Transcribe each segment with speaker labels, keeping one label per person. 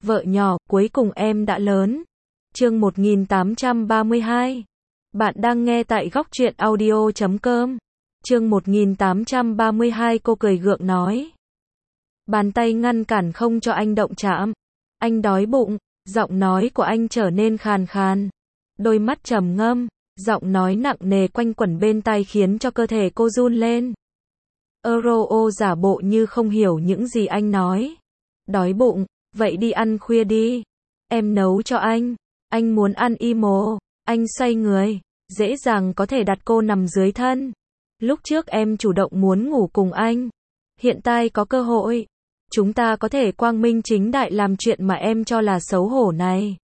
Speaker 1: Vợ nhỏ, cuối cùng em đã lớn. Chương 1832. Bạn đang nghe tại góc truyện audio.com. Chương 1832 cô cười gượng nói. Bàn tay ngăn cản không cho anh động chạm. Anh đói bụng, giọng nói của anh trở nên khàn khàn. Đôi mắt trầm ngâm, giọng nói nặng nề quanh quẩn bên tai khiến cho cơ thể cô run lên. Euro giả bộ như không hiểu những gì anh nói. Đói bụng, vậy đi ăn khuya đi. Em nấu cho anh muốn ăn imo. Anh xoay người, dễ dàng có thể đặt cô nằm dưới thân. Lúc trước em chủ động muốn ngủ cùng anh. Hiện tại có cơ hội. Chúng ta có thể quang minh chính đại làm chuyện mà em cho là xấu hổ này.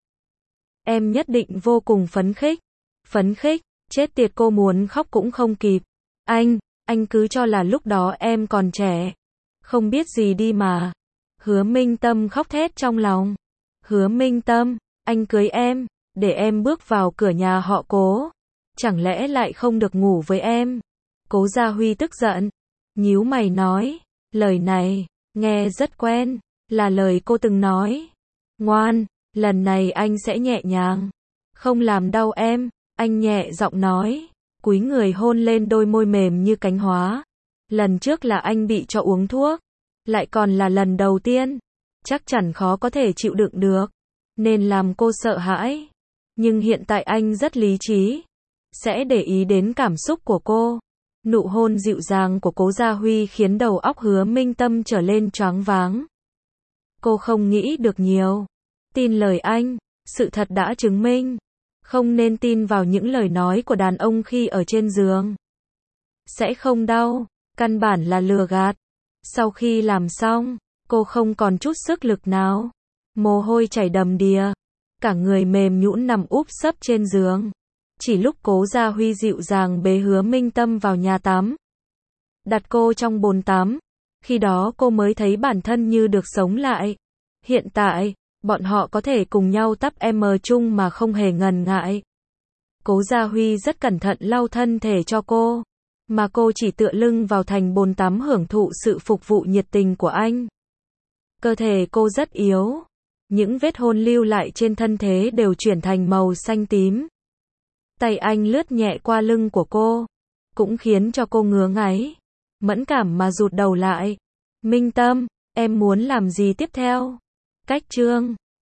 Speaker 1: Em nhất định vô cùng phấn khích. Phấn khích, chết tiệt, cô muốn khóc cũng không kịp. Anh cứ cho là lúc đó em còn trẻ. Không biết gì đi mà. Hứa Minh Tâm khóc thét trong lòng. Hứa Minh Tâm, anh cưới em, để em bước vào cửa nhà họ Cố. Chẳng lẽ lại không được ngủ với em? Cố Gia Huy tức giận. Nhíu mày nói, lời này, nghe rất quen, là lời cô từng nói. Ngoan, lần này anh sẽ nhẹ nhàng. Không làm đau em, anh nhẹ giọng nói. Cúi người hôn lên đôi môi mềm như cánh hoa. Lần trước là anh bị cho uống thuốc. Lại còn là lần đầu tiên. Chắc chắn khó có thể chịu đựng được. Nên làm cô sợ hãi. Nhưng hiện tại anh rất lý trí. Sẽ để ý đến cảm xúc của cô. Nụ hôn dịu dàng của Cố Gia Huy khiến đầu óc Hứa Minh Tâm trở lên choáng váng. Cô không nghĩ được nhiều. Tin lời anh. Sự thật đã chứng minh. Không nên tin vào những lời nói của đàn ông khi ở trên giường. Sẽ không đau. Căn bản là lừa gạt. Sau khi làm xong, cô không còn chút sức lực nào. Mồ hôi chảy đầm đìa. Cả người mềm nhũn nằm úp sấp trên giường. Chỉ lúc Cố Gia Huy dịu dàng bế Hứa Minh Tâm vào nhà tắm. Đặt cô trong bồn tắm. Khi đó cô mới thấy bản thân như được sống lại. Hiện tại, bọn họ có thể cùng nhau tắm chung mà không hề ngần ngại. Cố Gia Huy rất cẩn thận lau thân thể cho cô. Mà cô chỉ tựa lưng vào thành bồn tắm hưởng thụ sự phục vụ nhiệt tình của anh. Cơ thể cô rất yếu. Những vết hôn lưu lại trên thân thể đều chuyển thành màu xanh tím. Tay anh lướt nhẹ qua lưng của cô. Cũng khiến cho cô ngứa ngáy. Mẫn cảm mà rụt đầu lại. Minh Tâm, em muốn làm gì tiếp theo? Cách chương